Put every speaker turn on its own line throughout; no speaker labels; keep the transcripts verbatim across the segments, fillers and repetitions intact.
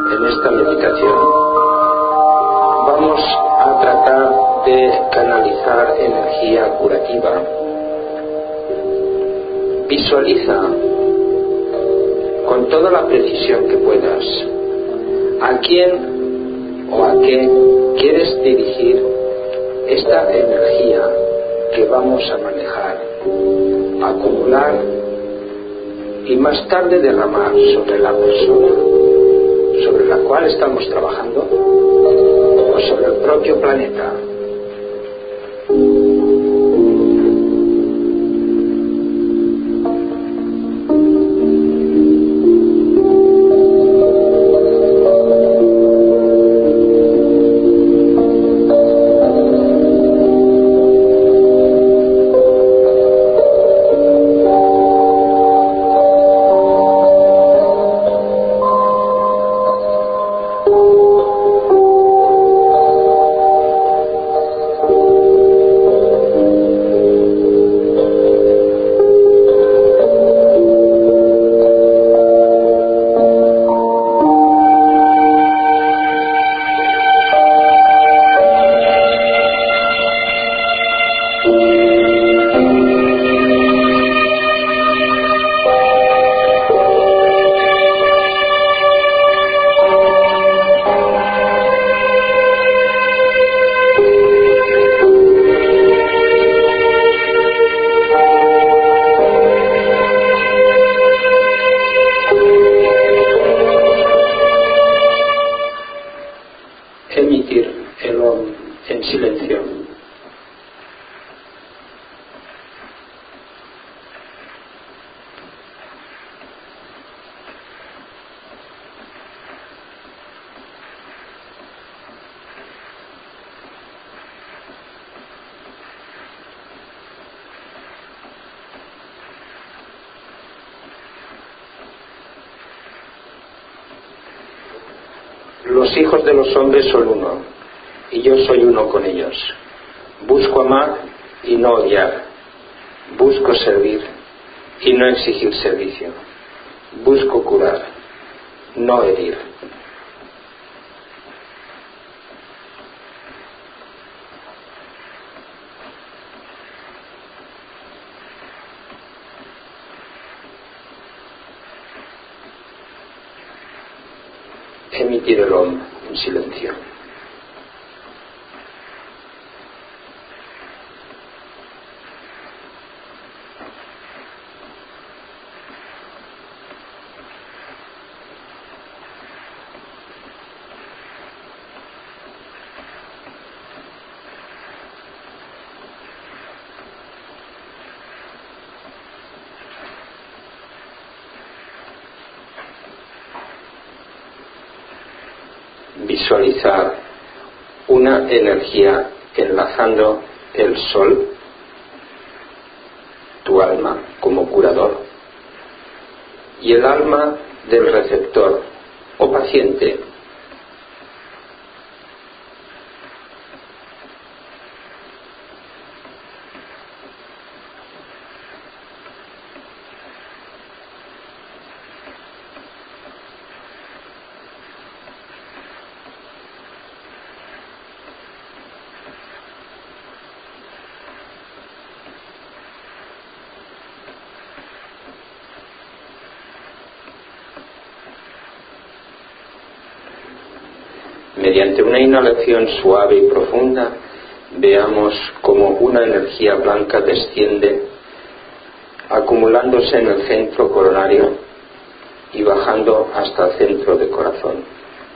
En esta meditación vamos a tratar de canalizar energía curativa. Visualiza con toda la precisión que puedas a quién o a qué quieres dirigir esta energía que vamos a manejar, acumular y más tarde derramar sobre la persona sobre la cual estamos trabajando o sobre el propio planeta. Emitir el Om en silencio. Los hijos de los hombres son uno, y yo soy uno con ellos. Busco amar y no odiar. Busco servir y no exigir servicio. Busco curar, no herir. Emitir el Om en silencio. Visualizar una energía enlazando el sol, tu alma como curador, y el alma del receptor o paciente. Mediante una inhalación suave y profunda, veamos cómo una energía blanca desciende, acumulándose en el centro coronario y bajando hasta el centro del corazón.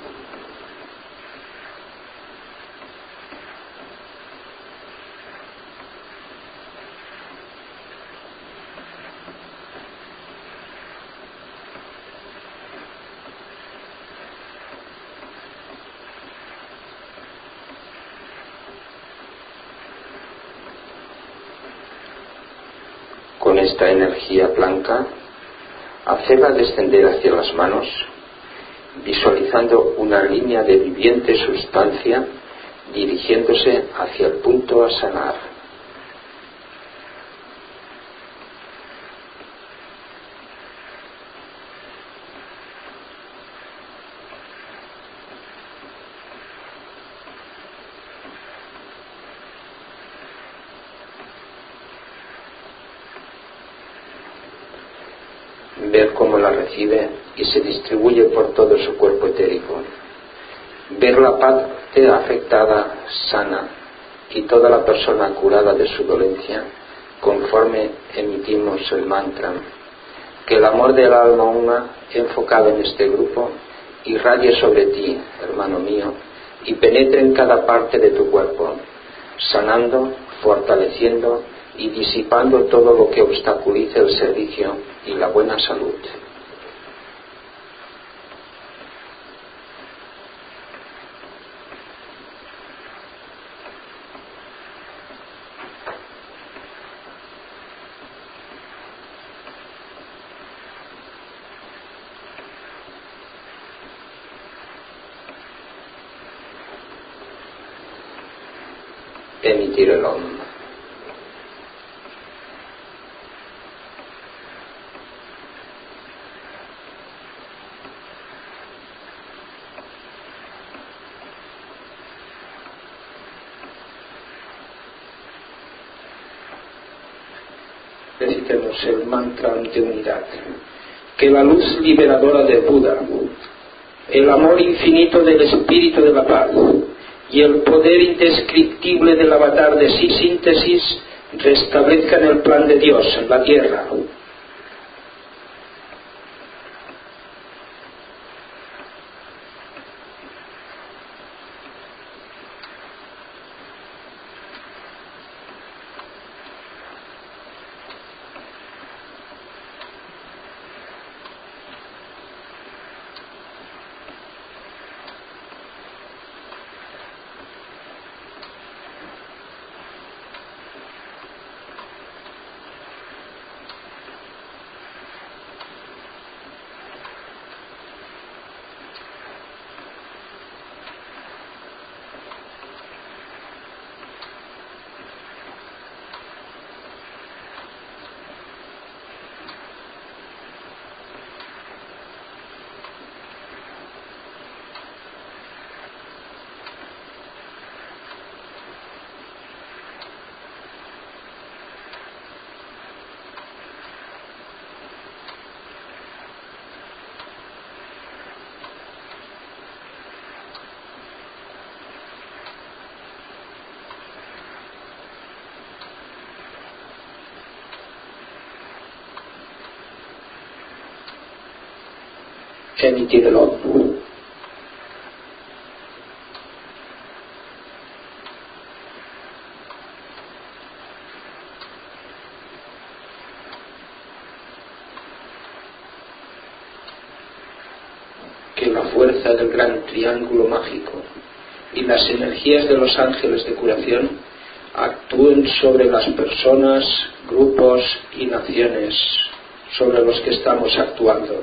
Con esta energía blanca, hacerla descender hacia las manos, visualizando una línea de viviente sustancia dirigiéndose hacia el punto a sanar. ver cómo la recibe y se distribuye por todo su cuerpo etérico. Ver la parte afectada sana y toda la persona curada de su dolencia, conforme emitimos el mantra. Que el amor del alma una enfocado en este grupo irradie sobre ti, hermano mío, y penetre en cada parte de tu cuerpo, sanando, fortaleciendo y disipando todo lo que obstaculice el servicio y la buena salud. Emitir el Om. Recitemos el mantra de unidad. Que la luz liberadora de Buda, el amor infinito del espíritu de la paz y el poder indescriptible del avatar de sí síntesis restablezcan el plan de Dios en la tierra. Emitir el Om. Que la fuerza del gran triángulo mágico y las energías de los ángeles de curación actúen sobre las personas, grupos y naciones sobre los que estamos actuando.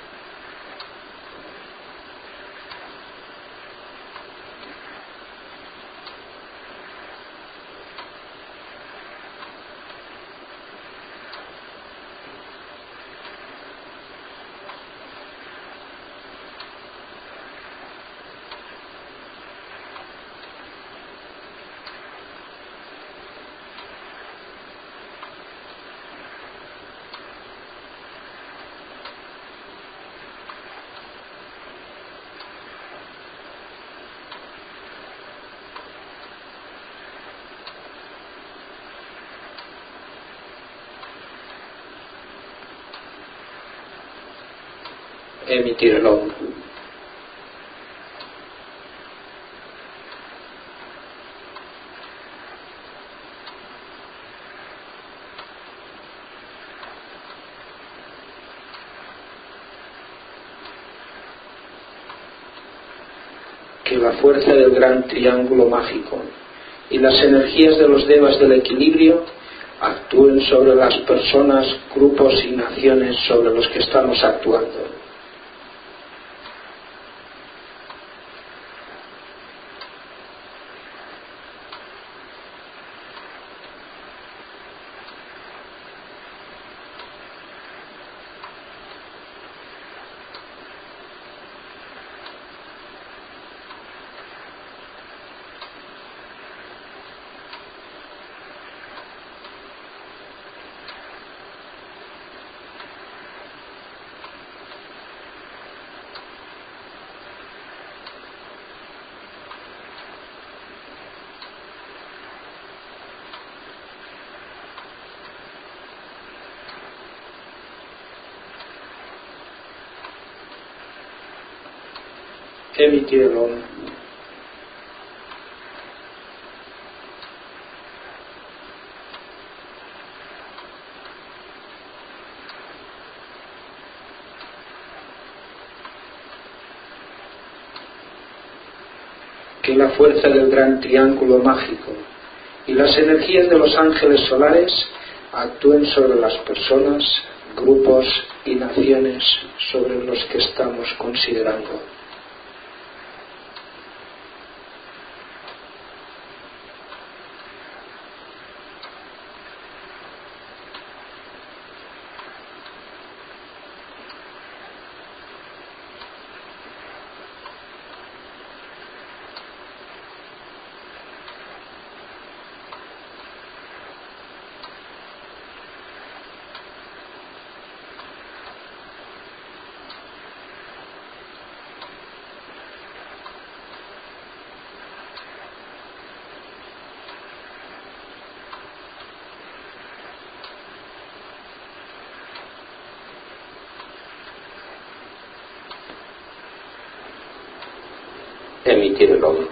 Emitir el Om. Que la fuerza del gran triángulo mágico y las energías de los devas del equilibrio actúen sobre las personas, grupos y naciones sobre los que estamos actuando. emitir el om. Que la fuerza del gran triángulo mágico y las energías de los ángeles solares actúen sobre las personas, grupos y naciones sobre los que estamos considerando. Emitir el om.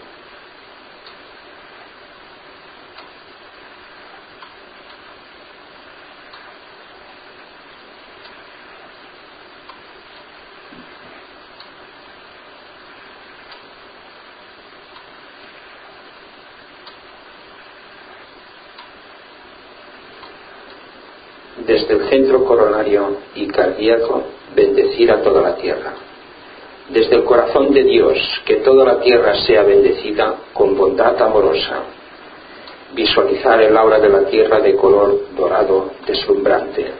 Desde el centro coronario y cardíaco, bendecir a toda la tierra. Desde el corazón de Dios, que toda la tierra sea bendecida con bondad amorosa. Visualizar el aura de la tierra de color dorado deslumbrante.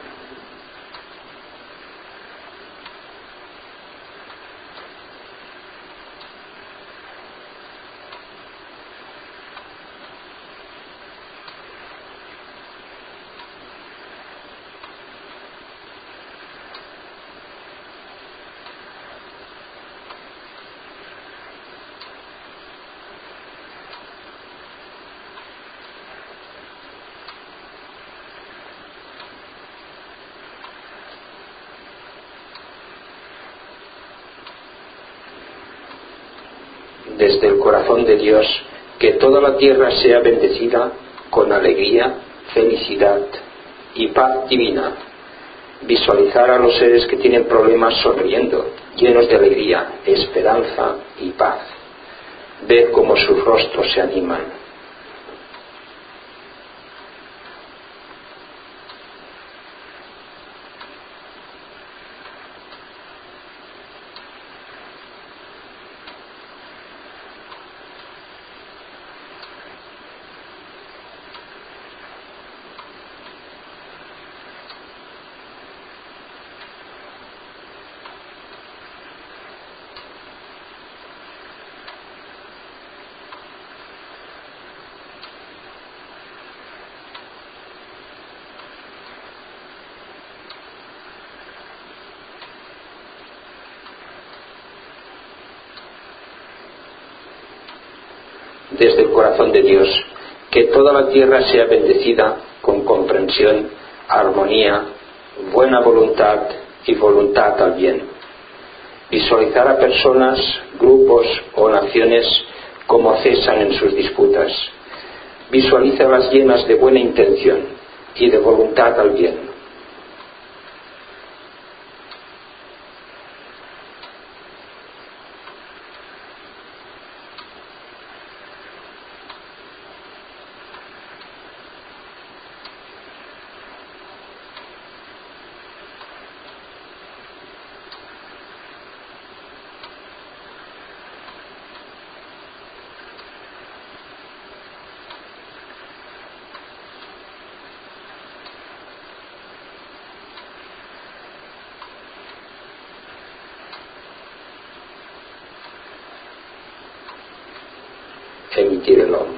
Desde el corazón de Dios, que toda la tierra sea bendecida con alegría, felicidad y paz divina. Visualizar a los seres que tienen problemas sonriendo, llenos de alegría, esperanza y paz. Ver cómo sus rostros se animan. Desde el corazón de Dios, que toda la tierra sea bendecida con comprensión, armonía, buena voluntad y voluntad al bien. Visualizar a personas, grupos o naciones como cesan en sus disputas. Visualízalas llenas de buena intención y de voluntad al bien. Emitir el om.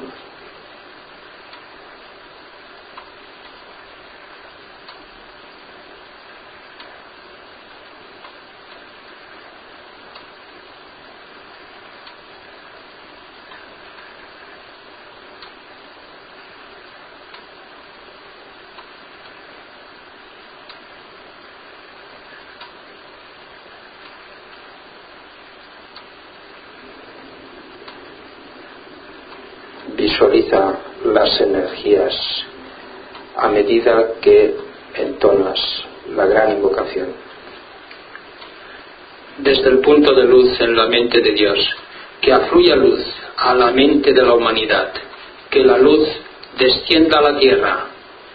Visualiza las energías a medida que entonas la gran invocación.
Desde el punto de luz en la mente de Dios, que afluya luz a la mente de la humanidad, que la luz descienda a la tierra.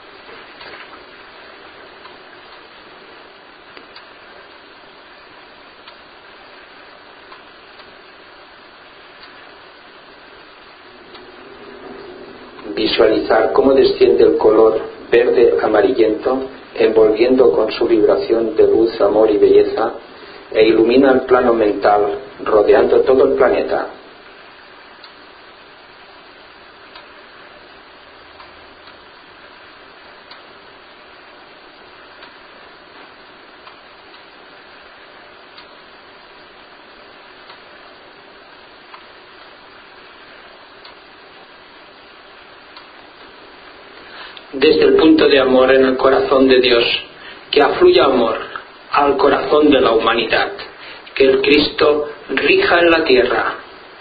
Visualizar cómo desciende el color verde amarillento, envolviendo con su vibración de luz, amor y belleza, e ilumina el plano mental, rodeando todo el planeta.
Desde el punto de amor en el corazón de Dios, que afluya amor al corazón de la humanidad, que el Cristo rija en la tierra.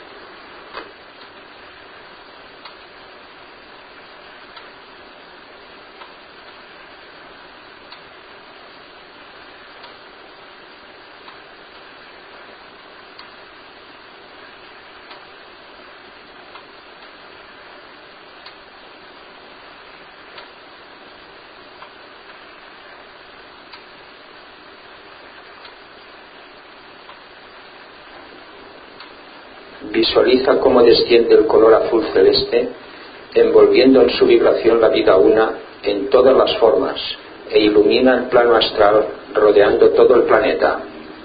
Visualiza cómo desciende el color azul celeste, envolviendo en su vibración la vida una en todas las formas, e ilumina el plano astral, rodeando todo el planeta.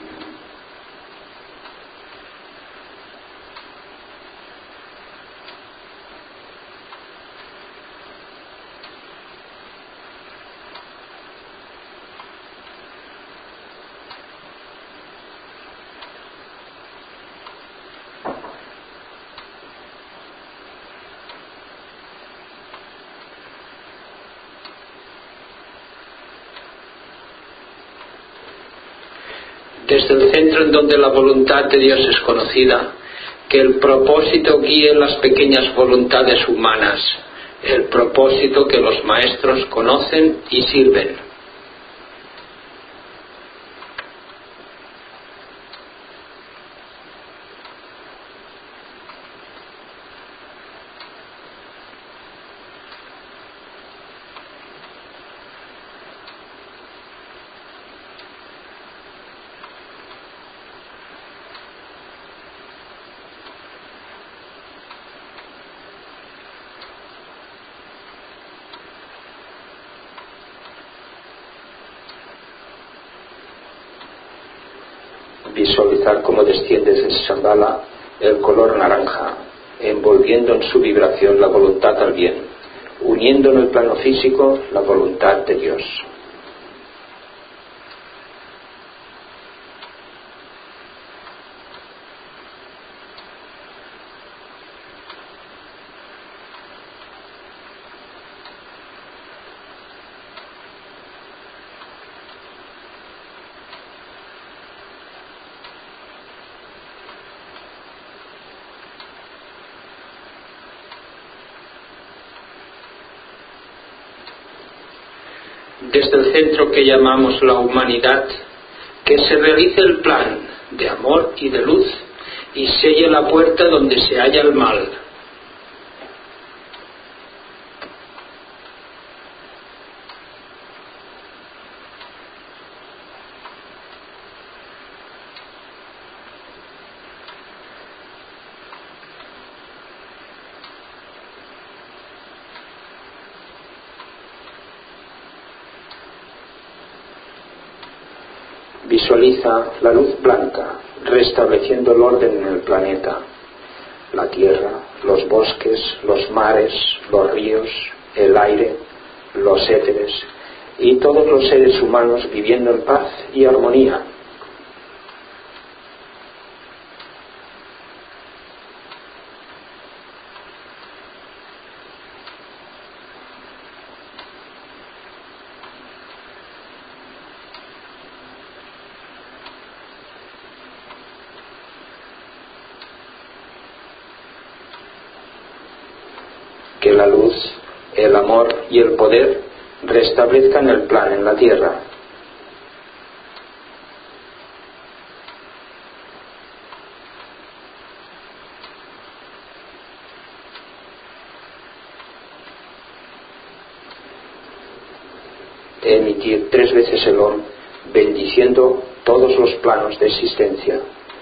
Desde el centro en donde la voluntad de Dios es conocida, que el propósito guíe las pequeñas voluntades humanas, el propósito que los maestros conocen y sirven.
Visualizar cómo desciende desde Shambhala el color naranja, envolviendo en su vibración la voluntad al bien, uniendo en el plano físico la voluntad de Dios.
Desde el centro que llamamos la humanidad, que se realice el plan de amor y de luz y selle la puerta donde se halla el mal.
Visualiza la luz blanca, restableciendo el orden en el planeta, la tierra, los bosques, los mares, los ríos, el aire, los éteres y todos los seres humanos viviendo en paz y armonía. que la luz, el amor y el poder restablezcan el plan en la tierra. Emitir tres veces el Om, bendiciendo todos los planos de existencia.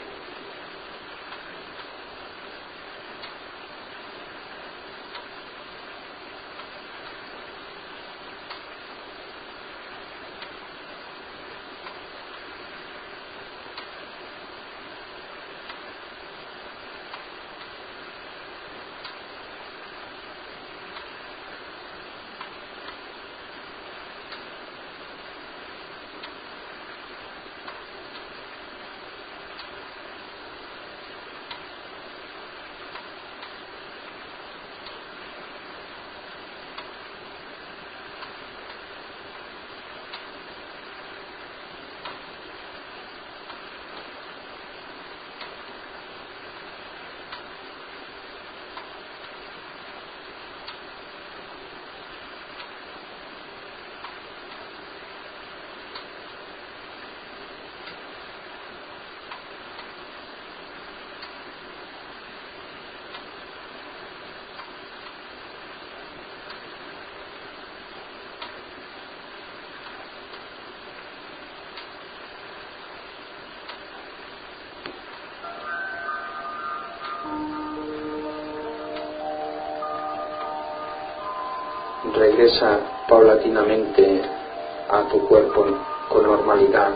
Regresa paulatinamente a tu cuerpo con normalidad,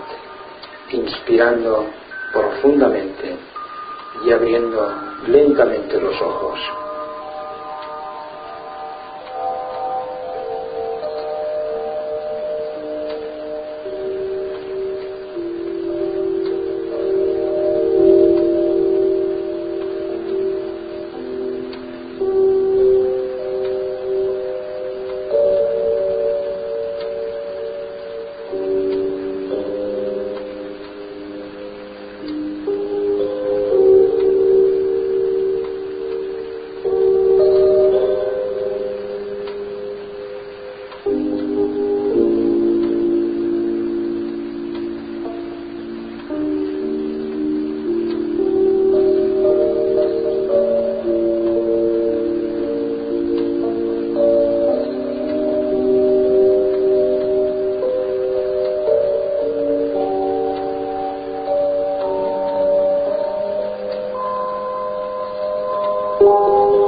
inspirando profundamente y abriendo lentamente los ojos. Thank you.